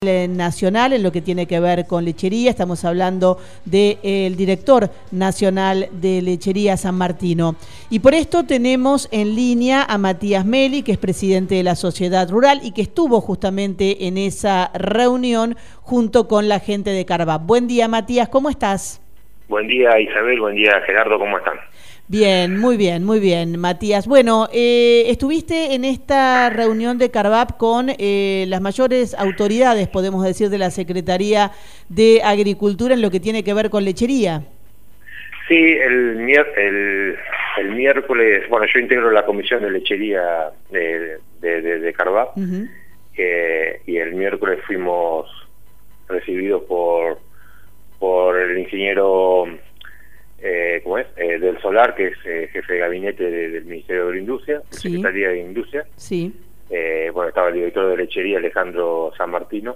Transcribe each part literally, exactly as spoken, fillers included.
nacional en lo que tiene que ver con lechería. Estamos hablando del director nacional de Lechería San Martino. Y por esto tenemos en línea a Matías Meli, que es presidente de la Sociedad Rural y que estuvo justamente en esa reunión junto con la gente de Carvap. Buen día, Matías, ¿cómo estás? Buen día, Isabel, buen día, Gerardo, ¿cómo están? Bien, muy bien, muy bien, Matías. Bueno, eh, estuviste en esta reunión de Carvap con eh, las mayores autoridades, podemos decir, de la Secretaría de Agricultura en lo que tiene que ver con lechería. Sí, el, mier el, el miércoles, bueno, yo integro la comisión de lechería de, de, de, de Carvap, uh-huh. eh, y el miércoles fuimos recibidos por, por el ingeniero... Eh, ¿cómo es? Eh, del Solar, que es eh, jefe de gabinete de, del Ministerio de Agroindustria, sí. Secretaría de Industria. Sí. Eh, bueno, estaba el director de lechería, Alejandro San Martino,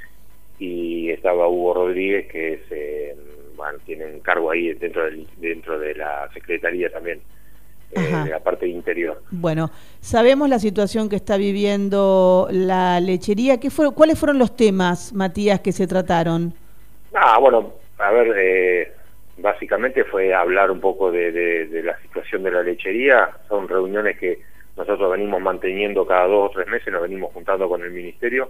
y estaba Hugo Rodríguez, que es, eh, bueno, tiene un cargo ahí dentro, del, dentro de la Secretaría también, eh, de la parte interior. Bueno, sabemos la situación que está viviendo la lechería. ¿Qué fue, ¿Cuáles fueron los temas, Matías, que se trataron? Ah, bueno, a ver... Eh, Básicamente fue hablar un poco de, de, de la situación de la lechería. Son reuniones que nosotros venimos manteniendo cada dos o tres meses, nos venimos juntando con el ministerio.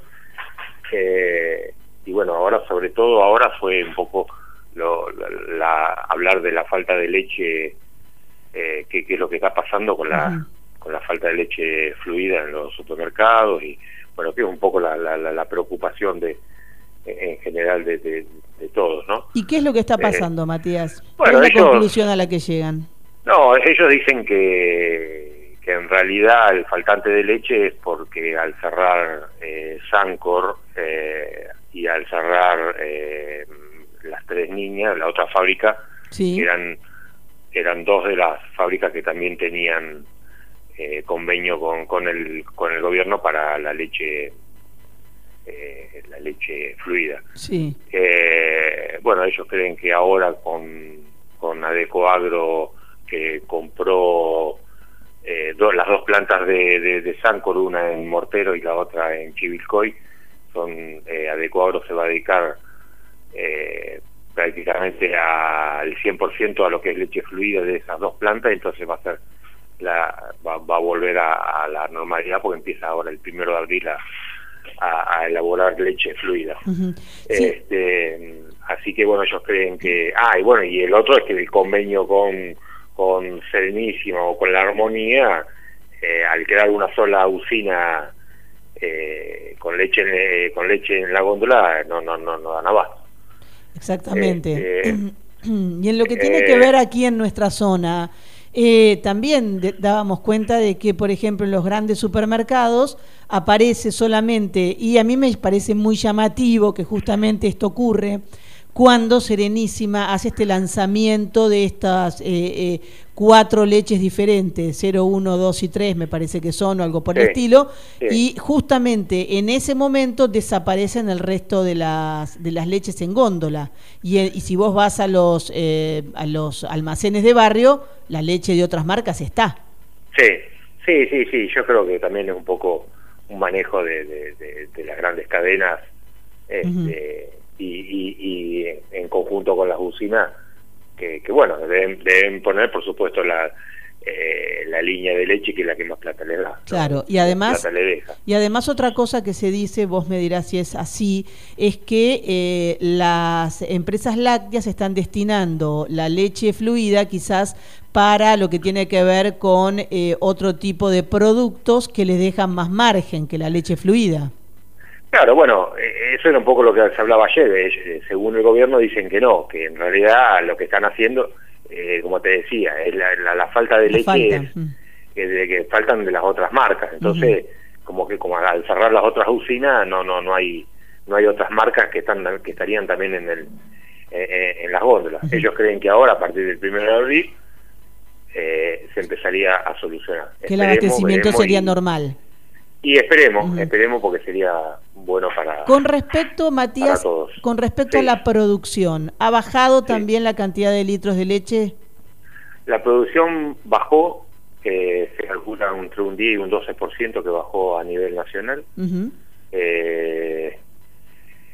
Eh, y bueno, ahora sobre todo ahora fue un poco lo, la, la, hablar de la falta de leche, eh, que, que es lo que está pasando con la, uh-huh. con la falta de leche fluida en los supermercados, y bueno, que es un poco la, la, la preocupación de en general de, de, de todos, ¿no? ¿Y qué es lo que está pasando, eh, Matías? Bueno, ¿Cuál es la ellos, conclusión a la que llegan? No, ellos dicen que, que en realidad el faltante de leche es porque al cerrar eh, Sancor eh, y al cerrar eh, las Tres Niñas, la otra fábrica, sí. eran, eran dos de las fábricas que también tenían eh, convenio con, con, el, con el gobierno para la leche Eh, la leche fluida. Sí. Eh, bueno, ellos creen que ahora con, con Adecoagro, que compró eh, do, las dos plantas de, de, de Sancor, una en Mortero y la otra en Chivilcoy, son eh, Adecoagro se va a dedicar eh, prácticamente al cien por ciento a lo que es leche fluida de esas dos plantas, entonces va a ser la va, va a volver a, a la normalidad, porque empieza ahora el primero de abril a A, a elaborar leche fluida. Uh-huh. Sí. Este, así que bueno, ellos creen que... Ah, y bueno, y el otro es que el convenio con, con Serenísima o con La Armonía, eh, al crear una sola usina eh, con leche en, eh, con leche en la góndola, no, no, no, no dan abasto. Exactamente. Este, y en lo que tiene eh, que ver aquí en nuestra zona, Eh, también de, dábamos cuenta de que, por ejemplo, en los grandes supermercados aparece solamente, y a mí me parece muy llamativo que justamente esto ocurre cuando Serenísima hace este lanzamiento de estas eh, eh, cuatro leches diferentes, cero, uno, dos y tres me parece que son, o algo por sí, el estilo, sí. Y justamente en ese momento desaparecen el resto de las de las leches en góndola, y, y si vos vas a los eh, a los almacenes de barrio, la leche de otras marcas está. Sí, sí, sí, sí, yo creo que también es un poco un manejo de, de, de, de las grandes cadenas, este, uh-huh. y, y, y en conjunto con las usinas, que, que bueno, deben, deben poner, por supuesto, la eh, la línea de leche, que es la que más plata le da. Claro, ¿no? y además plata le deja. Y además otra cosa que se dice, vos me dirás si es así, es que eh, las empresas lácteas están destinando la leche fluida quizás para lo que tiene que ver con eh, otro tipo de productos que les dejan más margen que la leche fluida. Claro, bueno, eso era un poco lo que se hablaba ayer. Según el gobierno dicen que no, que en realidad lo que están haciendo, eh, como te decía, es la, la, la falta de la leche falta. Es, es de que faltan de las otras marcas. Entonces, uh-huh. como que como al cerrar las otras usinas, no no no hay no hay otras marcas que están que estarían también en el en, en las góndolas. Uh-huh. Ellos creen que ahora, a partir del primero de abril, eh, se empezaría a solucionar. Que el abastecimiento sería y, normal. Y esperemos, uh-huh. esperemos porque sería bueno para Con respecto, Matías, todos. con respecto sí. a la producción, ¿ha bajado sí. también la cantidad de litros de leche? La producción bajó, eh, se calcula entre un diez y un doce por ciento que bajó a nivel nacional. Uh-huh. eh,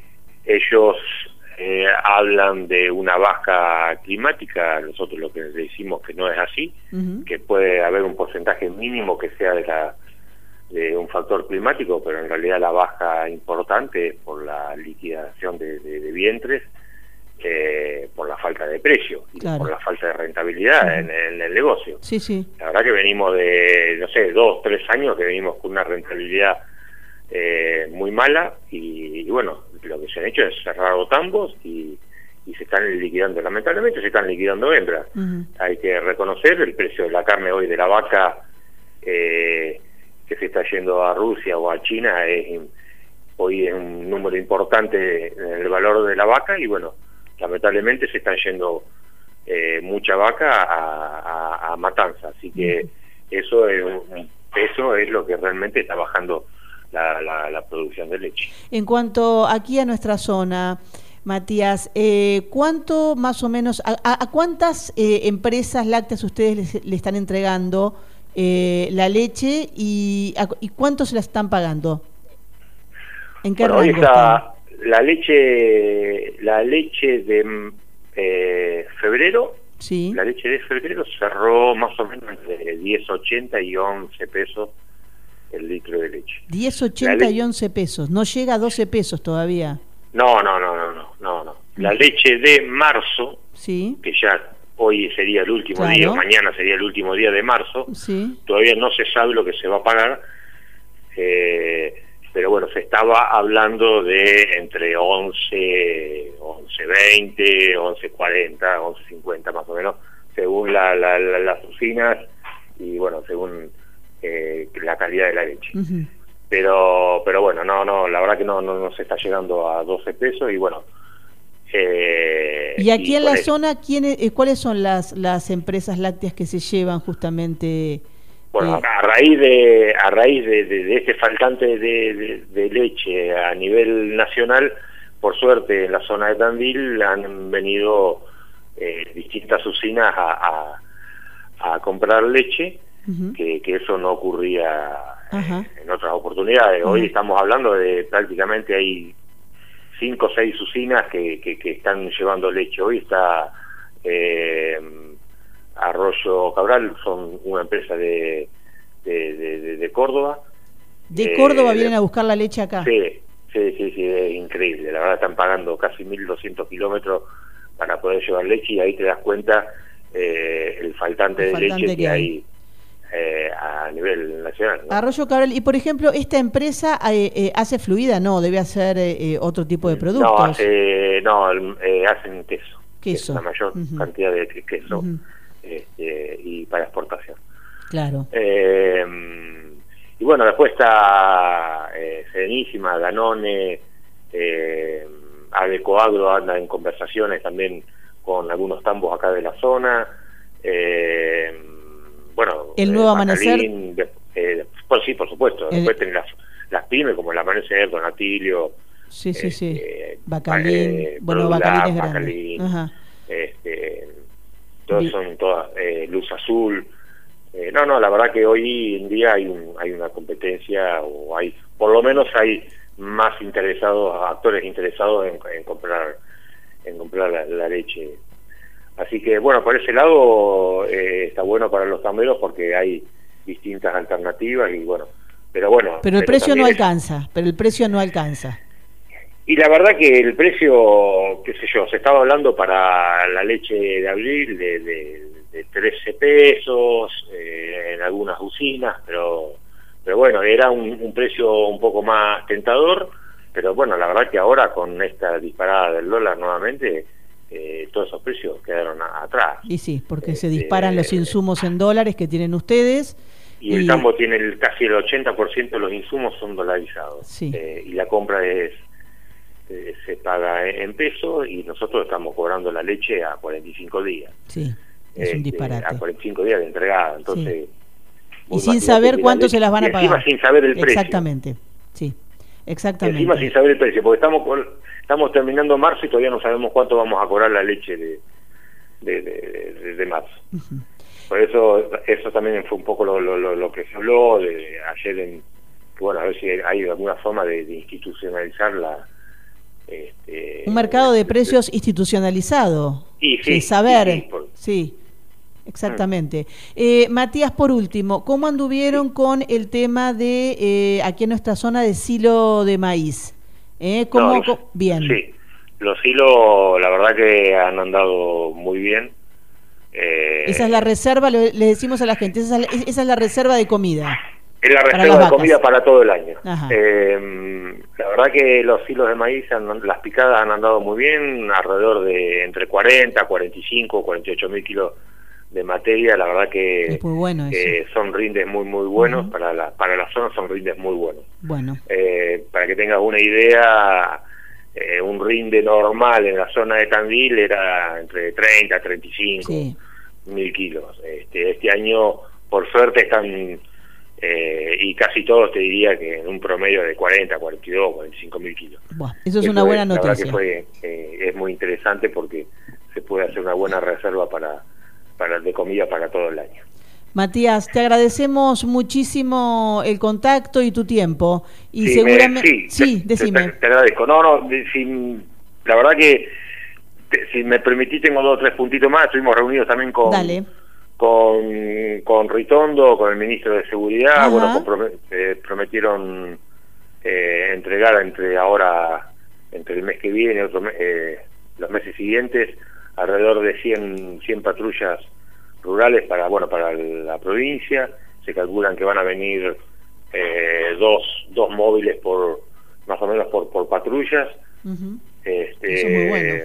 ellos eh, hablan de una baja climática, nosotros lo que decimos que no es así, uh-huh. que puede haber un porcentaje mínimo que sea de, la, de un factor climático, pero en realidad la baja importante es por la liquidación de, de, de vientres, eh, por la falta de precio y claro. por la falta de rentabilidad uh-huh. en, en el negocio. Sí, sí. La verdad que venimos de, no sé, dos, tres años que venimos con una rentabilidad eh, muy mala y, y bueno, lo que se han hecho es cerrar tambos y, y se están liquidando, lamentablemente se están liquidando hembras. Uh-huh. Hay que reconocer el precio de la carne hoy de la vaca eh, que se está yendo a Rusia o a China, es, hoy es un número importante en el valor de la vaca y bueno, lamentablemente se están yendo eh, mucha vaca a, a, a matanza, así que uh-huh. eso es, eso es lo que realmente está bajando La, la, la producción de leche. En cuanto aquí a nuestra zona, Matías, eh, ¿cuánto más o menos, a, a, a cuántas eh, empresas lácteas ustedes les, le están entregando eh, la leche y, a, y cuánto se la están pagando? ¿En qué bueno, rango hoy está están? La leche, la leche de eh, febrero, sí. la leche de febrero cerró más o menos de diez ochenta y once pesos el litro de leche. diez ochenta y once pesos, no llega a doce pesos todavía. No, no, no, no, no, no, no. La leche de marzo, sí. que ya hoy sería el último claro. día, mañana sería el último día de marzo, sí. todavía no se sabe lo que se va a pagar, eh, pero bueno, se estaba hablando de entre once, once veinte, once cuarenta, once cincuenta más o menos, según la, la, la, las usinas y bueno, según Eh, la calidad de la leche. Uh-huh. Pero pero bueno, no, no, la verdad que no, no, no se está llegando a doce pesos y bueno. Eh, y aquí y en la eso, zona, ¿quiénes, eh, ¿cuáles son las las empresas lácteas que se llevan justamente? Bueno, eh, a raíz de a raíz de, de, de este faltante de, de, de leche a nivel nacional, por suerte en la zona de Tandil han venido eh, distintas usinas a, a, a comprar leche. Uh-huh. que, que eso no ocurría uh-huh. en, en otras oportunidades. Hoy uh-huh. estamos hablando de prácticamente hay cinco o seis usinas que, que, que están llevando leche. Hoy está eh, Arroyo Cabral, son una empresa de, de, de, de Córdoba. ¿De Córdoba eh, vienen a buscar la leche acá? Sí, sí, sí, sí, es increíble. La verdad están pagando casi mil doscientos kilómetros para poder llevar leche y ahí te das cuenta eh, el faltante el de faltante leche que, que hay, hay Eh, a nivel nacional, ¿no? Arroyo Cabral, y por ejemplo, ¿esta empresa eh, eh, hace fluida? No, debe hacer eh, otro tipo de productos. No, hace, no eh, hacen queso. Queso. La mayor uh-huh. cantidad de queso uh-huh. este, y para exportación. Claro. Eh, y bueno, después está eh, Serenísima, Danone, eh, Adecoagro anda en conversaciones también con algunos tambos acá de la zona. Eh, bueno, el nuevo eh, amanecer de, eh, pues sí, por supuesto. El... después tenés las, las pymes como el amanecer, Don Atilio, sí, sí, eh, sí, eh, Bacalín, eh, bueno, Prodular, Bacalín es grande. Bacalín, Ajá. Este, todos son todas eh, Luz Azul. Eh, no, no, la verdad que hoy en día hay un, hay una competencia o hay, por lo menos hay más interesados, actores interesados en, en comprar, en comprar la, la leche. Así que bueno, por ese lado eh, está bueno para los tamberos porque hay distintas alternativas y bueno, pero bueno. Pero el pero precio no es... alcanza, pero el precio no alcanza. Y la verdad que el precio, qué sé yo, se estaba hablando para la leche de abril de, de, de trece pesos eh, en algunas usinas, pero pero bueno, era un, un precio un poco más tentador, pero bueno, la verdad que ahora con esta disparada del dólar nuevamente, Eh, todos esos precios quedaron a, atrás. Y sí, porque eh, se disparan eh, los insumos en dólares que tienen ustedes. Y, y el tambo tiene el, casi el ochenta por ciento de los insumos son dolarizados. Sí. Eh, y la compra es eh, se paga en pesos y nosotros estamos cobrando la leche a cuarenta y cinco días. Sí, es eh, un disparate. A cuarenta y cinco días de entregada. Entonces, sí. Y sin saber cuánto se las van a pagar. Encima sin saber el precio. Exactamente, sí. Exactamente. Encima sin saber el precio, porque estamos con, estamos terminando marzo y todavía no sabemos cuánto vamos a cobrar la leche de de, de, de, de marzo. Uh-huh. Por eso eso también fue un poco lo, lo, lo, lo que se habló de ayer en, bueno, a ver si hay alguna forma de, de institucionalizar la este, Un mercado de precios institucionalizado. Y sí, sí saber, sí, sí, por... sí, exactamente. Eh, Matías, por último, ¿cómo anduvieron sí. con el tema de eh, aquí en nuestra zona de silo de maíz? ¿Eh? ¿Cómo, no, los, bien. Sí, los silos la verdad que han andado muy bien. Eh, esa es la reserva, le, le decimos a la gente, esa es la, esa es la reserva de comida. Es la reserva de comida para todo el año. Eh, la verdad que los silos de maíz, han, las picadas han andado muy bien, alrededor de entre cuarenta, cuarenta y cinco, cuarenta y ocho mil kilos de materia. La verdad que es muy bueno eh, son rindes muy muy buenos. Uh-huh. para la para la zona son rindes muy buenos. Bueno. Eh, para que tengas una idea, eh, un rinde normal en la zona de Tandil era entre treinta, treinta y cinco sí. mil kilos. Este, este año, por suerte, están... Eh, y casi todos te diría que en un promedio de cuarenta, cuarenta y dos, cuarenta y cinco mil kilos. Bueno, eso es eso una buena es, noticia. La verdad que fue, eh, es muy interesante porque se puede hacer una buena reserva para, para de comida para todo el año. Matías, te agradecemos muchísimo el contacto y tu tiempo. Y sí, seguramente... Me, sí, sí te, decime. Te, te agradezco. No, no, si, la verdad que te, si me permitís tengo dos o tres puntitos más. Estuvimos reunidos también con... Dale. Con, con Ritondo, con el ministro de Seguridad. Ajá. Bueno, comprom eh, prometieron eh, entregar entre ahora, entre el mes que viene, otro mes, eh, los meses siguientes, alrededor de cien, cien patrullas rurales para, bueno, para la provincia. Se calculan que van a venir eh, dos, dos móviles por, más o menos por, por patrullas. Uh-huh. este, Eso es muy bueno.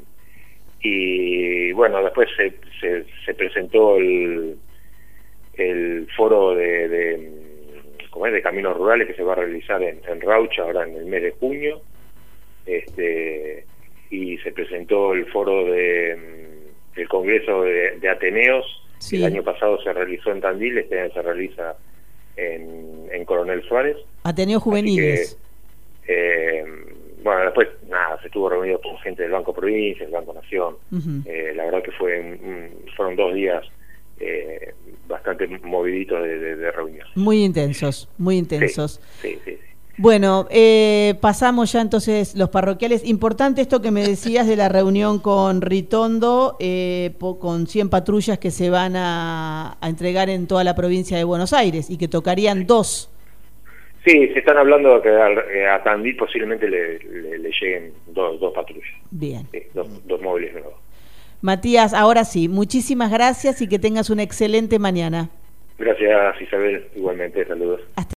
Y bueno, después se, se, se presentó el, el foro de, de, ¿cómo es? de caminos rurales que se va a realizar en, en Raucha ahora en el mes de junio. Este, y se presentó el foro de, del Congreso de, de Ateneos. Sí. El año pasado se realizó en Tandil, este año se realiza en, en Coronel Suárez. Ateneos juveniles. Que, eh, bueno, después, nada, se estuvo reunido con gente del Banco Provincia, el Banco Nación. Uh-huh. eh, la verdad que fue un, fueron dos días eh, bastante moviditos de, de, de reunión. Muy intensos, muy intensos. Sí, sí, sí. sí. Bueno, eh, pasamos ya entonces los parroquiales. Importante esto que me decías de la reunión con Ritondo, eh, po, con cien patrullas que se van a, a entregar en toda la provincia de Buenos Aires y que tocarían dos. Sí, se están hablando que a, a Tandil posiblemente le, le, le lleguen dos, dos patrullas. Bien. Sí, dos, dos móviles nuevos. Matías, ahora sí, muchísimas gracias y que tengas una excelente mañana. Gracias, Isabel, igualmente, saludos. Hasta